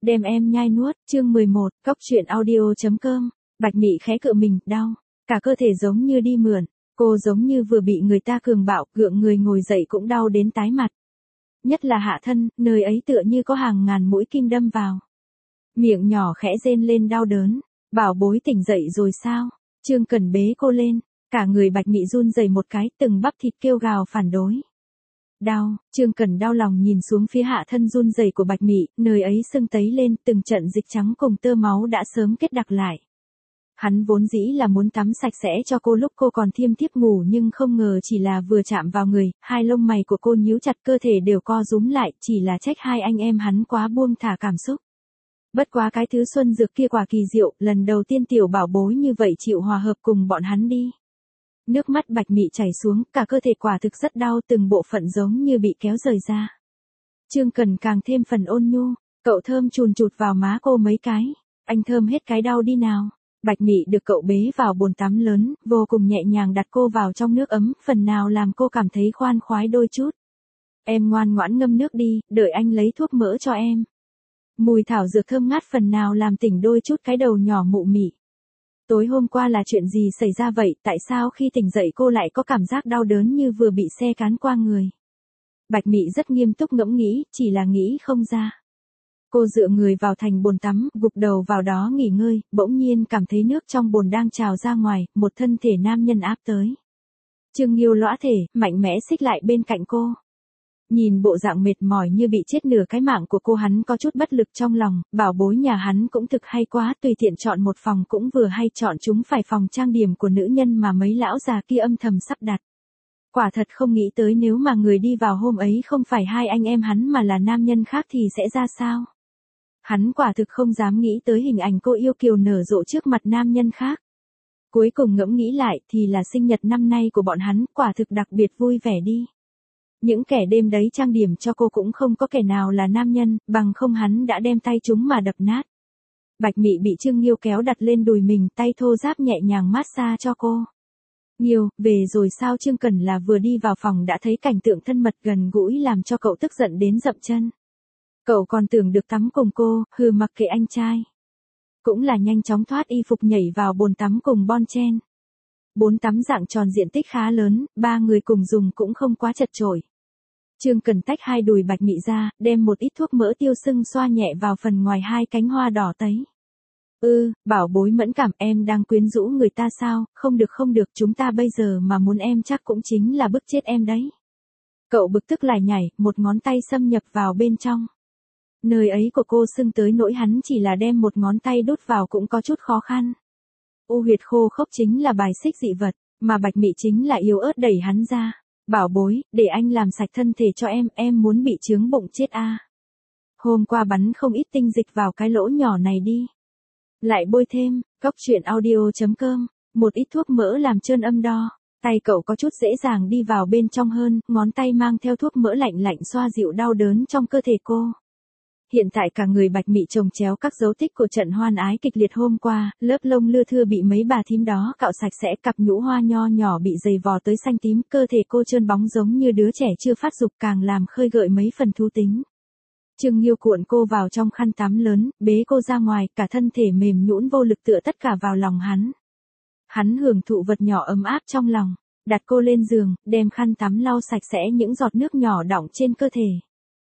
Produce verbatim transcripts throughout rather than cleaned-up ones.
đem em nhai nuốt, chương mười một, cóc truyện audio.com, Bạch Mị khẽ cựa mình, đau, cả cơ thể giống như đi mượn, cô giống như vừa bị người ta cường bạo, gượng người ngồi dậy cũng đau đến tái mặt. Nhất là hạ thân, nơi ấy tựa như có hàng ngàn mũi kim đâm vào. Miệng nhỏ khẽ rên lên đau đớn, bảo bối tỉnh dậy rồi sao, Trương Cần bế cô lên, cả người Bạch Mị run rẩy một cái, từng bắp thịt kêu gào phản đối. Đau, Trương Cần đau lòng nhìn xuống phía hạ thân run rẩy của Bạch Mị, nơi ấy sưng tấy lên, từng trận dịch trắng cùng tơ máu đã sớm kết đặc lại. Hắn vốn dĩ là muốn tắm sạch sẽ cho cô lúc cô còn thiêm thiếp ngủ, nhưng không ngờ chỉ là vừa chạm vào người, hai lông mày của cô nhíu chặt, cơ thể đều co rúm lại, chỉ là trách hai anh em hắn quá buông thả cảm xúc. Bất quá cái thứ xuân dược kia quả kỳ diệu, lần đầu tiên tiểu bảo bối như vậy chịu hòa hợp cùng bọn hắn đi. Nước mắt Bạch Mị chảy xuống, cả cơ thể quả thực rất đau, từng bộ phận giống như bị kéo rời ra. Trương Cần càng thêm phần ôn nhu, cậu thơm chùn chụt vào má cô mấy cái, anh thơm hết cái đau đi nào. Bạch Mị được cậu bế vào bồn tắm lớn, vô cùng nhẹ nhàng đặt cô vào trong nước ấm, phần nào làm cô cảm thấy khoan khoái đôi chút. Em ngoan ngoãn ngâm nước đi, đợi anh lấy thuốc mỡ cho em. Mùi thảo dược thơm ngát phần nào làm tỉnh đôi chút cái đầu nhỏ mụ mị. Tối hôm qua là chuyện gì xảy ra vậy, tại sao khi tỉnh dậy cô lại có cảm giác đau đớn như vừa bị xe cán qua người? Bạch Mị rất nghiêm túc ngẫm nghĩ, chỉ là nghĩ không ra. Cô dựa người vào thành bồn tắm, gục đầu vào đó nghỉ ngơi, bỗng nhiên cảm thấy nước trong bồn đang trào ra ngoài, một thân thể nam nhân áp tới. Trương Nghiêu lõa thể, mạnh mẽ xích lại bên cạnh cô. Nhìn bộ dạng mệt mỏi như bị chết nửa cái mạng của cô, hắn có chút bất lực trong lòng, bảo bối nhà hắn cũng thực hay quá, tùy tiện chọn một phòng cũng vừa hay, chọn chúng phải phòng trang điểm của nữ nhân mà mấy lão già kia âm thầm sắp đặt. Quả thật không nghĩ tới nếu mà người đi vào hôm ấy không phải hai anh em hắn mà là nam nhân khác thì sẽ ra sao. Hắn quả thực không dám nghĩ tới hình ảnh cô yêu kiều nở rộ trước mặt nam nhân khác. Cuối cùng ngẫm nghĩ lại thì là sinh nhật năm nay của bọn hắn, quả thực đặc biệt vui vẻ đi. Những kẻ đêm đấy trang điểm cho cô cũng không có kẻ nào là nam nhân, bằng không hắn đã đem tay chúng mà đập nát. Bạch Mị bị Trương Nghiêu kéo đặt lên đùi mình, tay thô ráp nhẹ nhàng massage cho cô. Nghiêu, về rồi sao? Trương Cần là vừa đi vào phòng đã thấy cảnh tượng thân mật gần gũi làm cho cậu tức giận đến dậm chân. Cậu còn tưởng được tắm cùng cô, hừ mặc kệ anh trai. Cũng là nhanh chóng thoát y phục nhảy vào bồn tắm cùng Bon Chen. Bồn tắm dạng tròn diện tích khá lớn, ba người cùng dùng cũng không quá chật chội. Trương Cần tách hai đùi Bạch Mị ra, đem một ít thuốc mỡ tiêu sưng xoa nhẹ vào phần ngoài hai cánh hoa đỏ tấy. Ừ, bảo bối mẫn cảm, em đang quyến rũ người ta sao? Không được không được, chúng ta bây giờ mà muốn em chắc cũng chính là bức chết em đấy. Cậu bực tức lại nhảy, một ngón tay xâm nhập vào bên trong. Nơi ấy của cô sưng tới nỗi hắn chỉ là đem một ngón tay đút vào cũng có chút khó khăn. U huyệt khô khốc chính là bài xích dị vật, mà Bạch Mị chính là yếu ớt đẩy hắn ra. Bảo bối, để anh làm sạch thân thể cho em, em muốn bị chướng bụng chết a. À. Hôm qua bắn không ít tinh dịch vào cái lỗ nhỏ này đi. Lại bôi thêm, cóc truyện audio.com, một ít thuốc mỡ làm trơn âm đo. Tay cậu có chút dễ dàng đi vào bên trong hơn, ngón tay mang theo thuốc mỡ lạnh lạnh xoa dịu đau đớn trong cơ thể cô. Hiện tại cả người Bạch Mị chồng chéo các dấu tích của trận hoan ái kịch liệt hôm qua, lớp lông lưa thưa bị mấy bà thím đó cạo sạch sẽ, cặp nhũ hoa nho nhỏ bị dày vò tới xanh tím, cơ thể cô trơn bóng giống như đứa trẻ chưa phát dục, càng làm khơi gợi mấy phần thú tính. Trương Nghiêu cuộn cô vào trong khăn tắm lớn, bế cô ra ngoài, cả thân thể mềm nhũn vô lực tựa tất cả vào lòng hắn. Hắn hưởng thụ vật nhỏ ấm áp trong lòng, đặt cô lên giường, đem khăn tắm lau sạch sẽ những giọt nước nhỏ đọng trên cơ thể.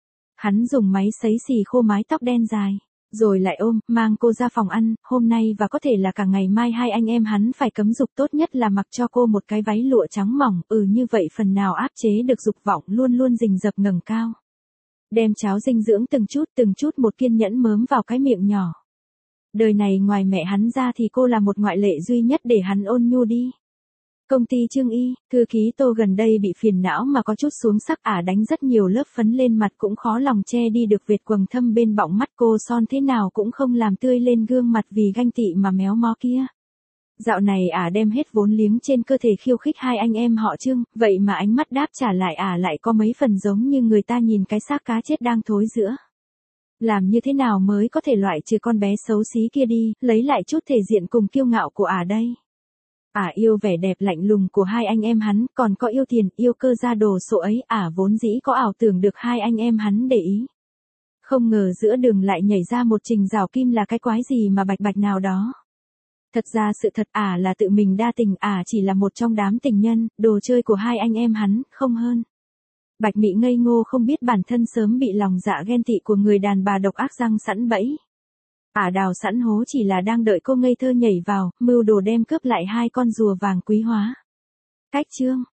Hắn dùng máy sấy xì khô mái tóc đen dài, rồi lại ôm, mang cô ra phòng ăn, hôm nay và có thể là cả ngày mai hai anh em hắn phải cấm dục, tốt nhất là mặc cho cô một cái váy lụa trắng mỏng, ừ như vậy phần nào áp chế được dục vọng luôn luôn rình rập ngẩng cao. Đem cháo dinh dưỡng từng chút từng chút một kiên nhẫn mớm vào cái miệng nhỏ. Đời này ngoài mẹ hắn ra thì cô là một ngoại lệ duy nhất để hắn ôn nhu đi. Công ty Trương Y, thư ký Tô gần đây bị phiền não mà có chút xuống sắc, ả đánh rất nhiều lớp phấn lên mặt cũng khó lòng che đi được vệt quầng thâm bên bọng mắt, cô son thế nào cũng không làm tươi lên gương mặt vì ganh tị mà méo mó kia. Dạo này ả đem hết vốn liếng trên cơ thể khiêu khích hai anh em họ Trương, vậy mà ánh mắt đáp trả lại ả lại có mấy phần giống như người ta nhìn cái xác cá chết đang thối giữa. Làm như thế nào mới có thể loại trừ con bé xấu xí kia đi, lấy lại chút thể diện cùng kiêu ngạo của ả đây. Ả yêu vẻ đẹp lạnh lùng của hai anh em hắn, còn có yêu tiền, yêu cơ gia đồ sộ ấy, ả vốn dĩ có ảo tưởng được hai anh em hắn để ý. Không ngờ giữa đường lại nhảy ra một Trình Giảo Kim là cái quái gì mà bạch bạch nào đó. Thật ra sự thật ả là tự mình đa tình, ả chỉ là một trong đám tình nhân, đồ chơi của hai anh em hắn, không hơn. Bạch Mị ngây ngô không biết bản thân sớm bị lòng dạ ghen tị của người đàn bà độc ác răng sẵn bẫy. Ả đào sẵn hố chỉ là đang đợi cô ngây thơ nhảy vào, mưu đồ đem cướp lại hai con rùa vàng quý hóa. Cách chương